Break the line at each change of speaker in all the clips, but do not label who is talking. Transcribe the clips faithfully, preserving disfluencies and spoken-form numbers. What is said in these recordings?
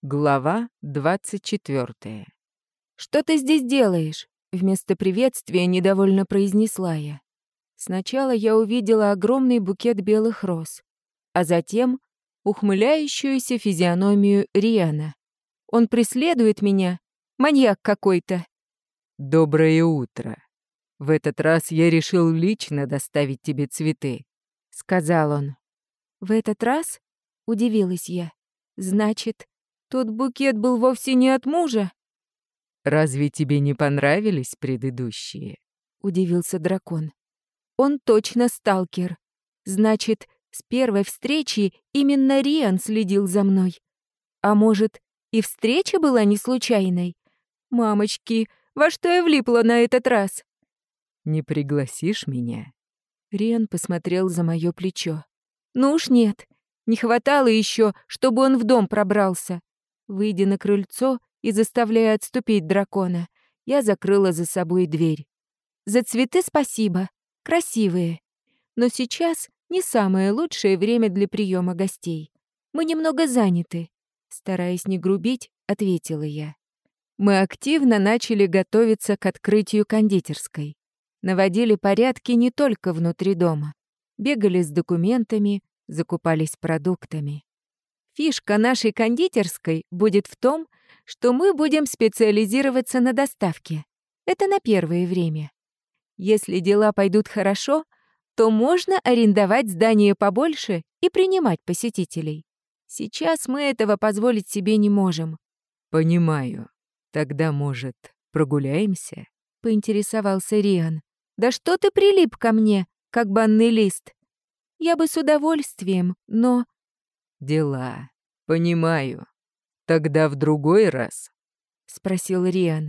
Глава двадцать четвёртая.
«Что ты здесь делаешь?» — вместо приветствия недовольно произнесла я. Сначала я увидела огромный букет белых роз, а затем ухмыляющуюся физиономию Риана. Он преследует меня? Маньяк какой-то.
Доброе утро. В этот раз я решил лично доставить тебе цветы,
сказал он. В этот раз? Удивилась я. Значит, тот букет был вовсе не от мужа?
Разве тебе не понравились предыдущие?
Удивился дракон. Он точно сталкер. Значит, с первой встречи именно Риан следил за мной. А может, и встреча была не случайной? Мамочки, во что я влипла на этот раз?
Не пригласишь меня?
Риан посмотрел за моё плечо. Ну уж нет, не хватало еще, чтобы он в дом пробрался. Выйдя на крыльцо и заставляя отступить дракона, я закрыла за собой дверь. За цветы спасибо, красивые. Но сейчас не самое лучшее время для приема гостей. Мы немного заняты. Стараясь не грубить, ответила я. Мы активно начали готовиться к открытию кондитерской. Наводили порядки не только внутри дома. Бегали с документами, закупались продуктами. Фишка нашей кондитерской будет в том, что мы будем специализироваться на доставке. Это на первое время. Если дела пойдут хорошо, то можно арендовать здание побольше и принимать посетителей. Сейчас мы этого позволить себе не можем.
Понимаю. Тогда, может, прогуляемся?
Поинтересовался Риан. Да что ты прилип ко мне, как банный лист? Я бы с удовольствием, но...
Дела. Понимаю. Тогда в другой раз?
Спросил Риан.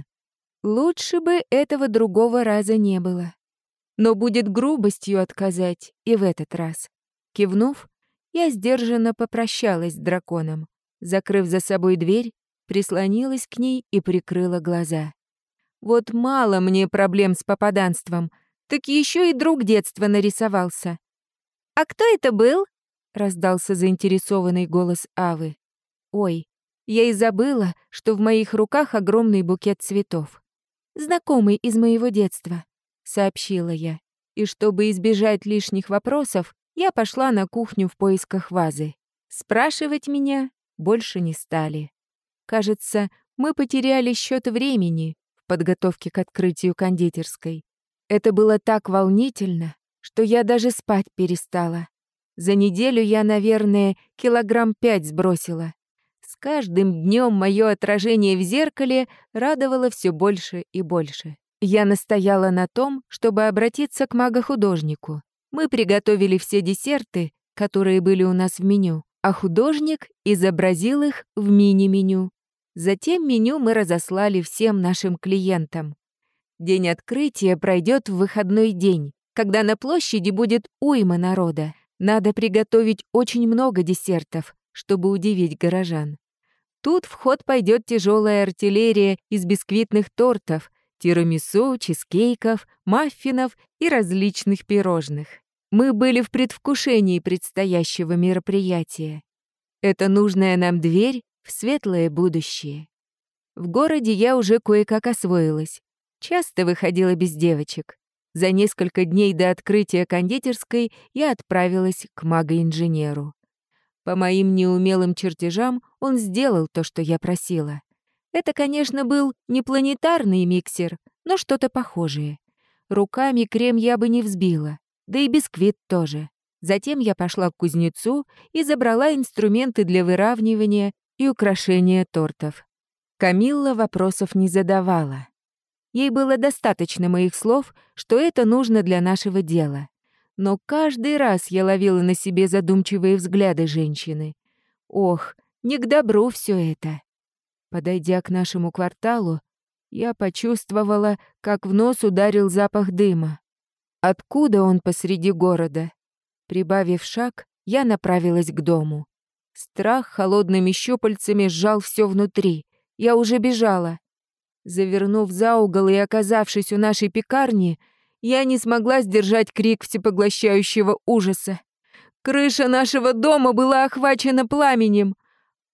Лучше бы этого другого раза не было. Но будет грубостью отказать и в этот раз. Кивнув, я сдержанно попрощалась с драконом. Закрыв за собой дверь, прислонилась к ней и прикрыла глаза. Вот мало мне проблем с попаданством, так еще и друг детства нарисовался. «А кто это был?» — раздался заинтересованный голос Авы. «Ой, я и забыла, что в моих руках огромный букет цветов. Знакомый из моего детства», — сообщила я. И чтобы избежать лишних вопросов, я пошла на кухню в поисках вазы. Спрашивать меня больше не стали. Кажется, мы потеряли счет времени в подготовке к открытию кондитерской. Это было так волнительно, что я даже спать перестала. За неделю я, наверное, килограмм пять сбросила. С каждым днем мое отражение в зеркале радовало все больше и больше. Я настояла на том, чтобы обратиться к магу-художнику. Мы приготовили все десерты, которые были у нас в меню, а художник изобразил их в мини-меню. Затем меню мы разослали всем нашим клиентам. День открытия пройдет в выходной день, когда на площади будет уйма народа. Надо приготовить очень много десертов, чтобы удивить горожан. Тут в ход пойдет тяжелая артиллерия из бисквитных тортов, тирамису, чизкейков, маффинов и различных пирожных. Мы были в предвкушении предстоящего мероприятия. Это нужная нам дверь в светлое будущее. В городе я уже кое-как освоилась. Часто выходила без девочек. За несколько дней до открытия кондитерской я отправилась к магоинженеру. По моим неумелым чертежам он сделал то, что я просила. Это, конечно, был не планетарный миксер, но что-то похожее. Руками крем я бы не взбила, да и бисквит тоже. Затем я пошла к кузнецу и забрала инструменты для выравнивания и украшения тортов. Камилла вопросов не задавала. Ей было достаточно моих слов, что это нужно для нашего дела. Но каждый раз я ловила на себе задумчивые взгляды женщины. Ох, не к добру все это. Подойдя к нашему кварталу, я почувствовала, как в нос ударил запах дыма. Откуда он посреди города? Прибавив шаг, я направилась к дому. Страх холодными щупальцами сжал все внутри. Я уже бежала. Завернув за угол и оказавшись у нашей пекарни, я не смогла сдержать крик всепоглощающего ужаса. Крыша нашего дома была охвачена пламенем.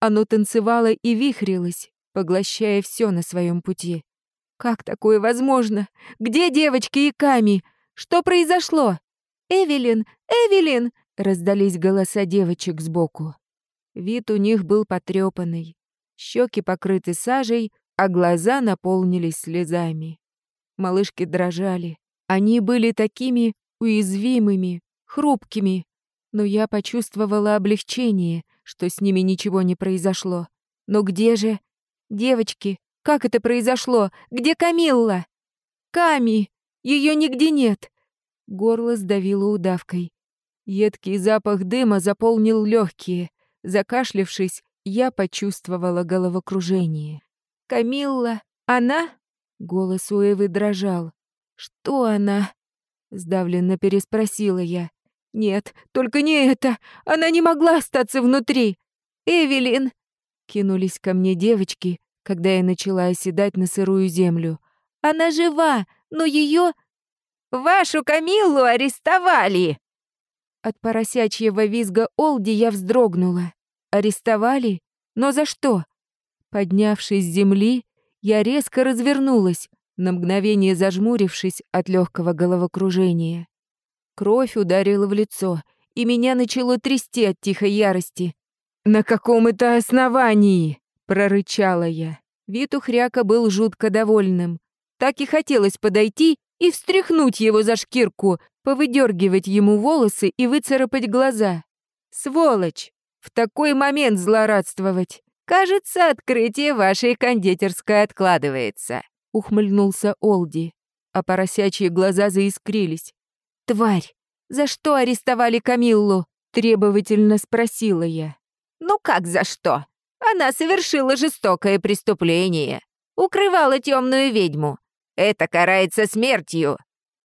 Оно танцевало и вихрилось, поглощая все на своем пути. Как такое возможно? Где девочки и Ками? Что произошло? «Эвелин! Эвелин!» — раздались голоса девочек сбоку. Вид у них был потрепанный. Щеки покрыты сажей, а глаза наполнились слезами. Малышки дрожали. Они были такими уязвимыми, хрупкими. Но я почувствовала облегчение, что с ними ничего не произошло. Но где же... Девочки, как это произошло? Где Камилла? Ками! Ее нигде нет! Горло сдавило удавкой. Едкий запах дыма заполнил легкие. Закашлявшись, я почувствовала головокружение. «Камилла? Она?» Голос у Эвы дрожал. «Что она?» Сдавленно переспросила я. «Нет, только не это! Она не могла остаться внутри! Эвелин!» Кинулись ко мне девочки, когда я начала оседать на сырую землю. «Она жива, но ее...» «Вашу Камиллу арестовали!» От поросячьего визга Олди я вздрогнула. «Арестовали? Но за что?» Поднявшись с земли, я резко развернулась, на мгновение зажмурившись от легкого головокружения. Кровь ударила в лицо, и меня начало трясти от тихой ярости. «На каком это основании?» — прорычала я. Вид у хряка был жутко довольным. Так и хотелось подойти и встряхнуть его за шкирку, повыдергивать ему волосы и выцарапать глаза. «Сволочь! В такой момент злорадствовать! Кажется, открытие вашей кондитерской откладывается», — ухмыльнулся Олди, а поросячьи глаза заискрились. «Тварь! За что арестовали Камиллу?» — требовательно спросила я. «Ну как за что? Она совершила жестокое преступление. Укрывала темную ведьму. Это карается смертью.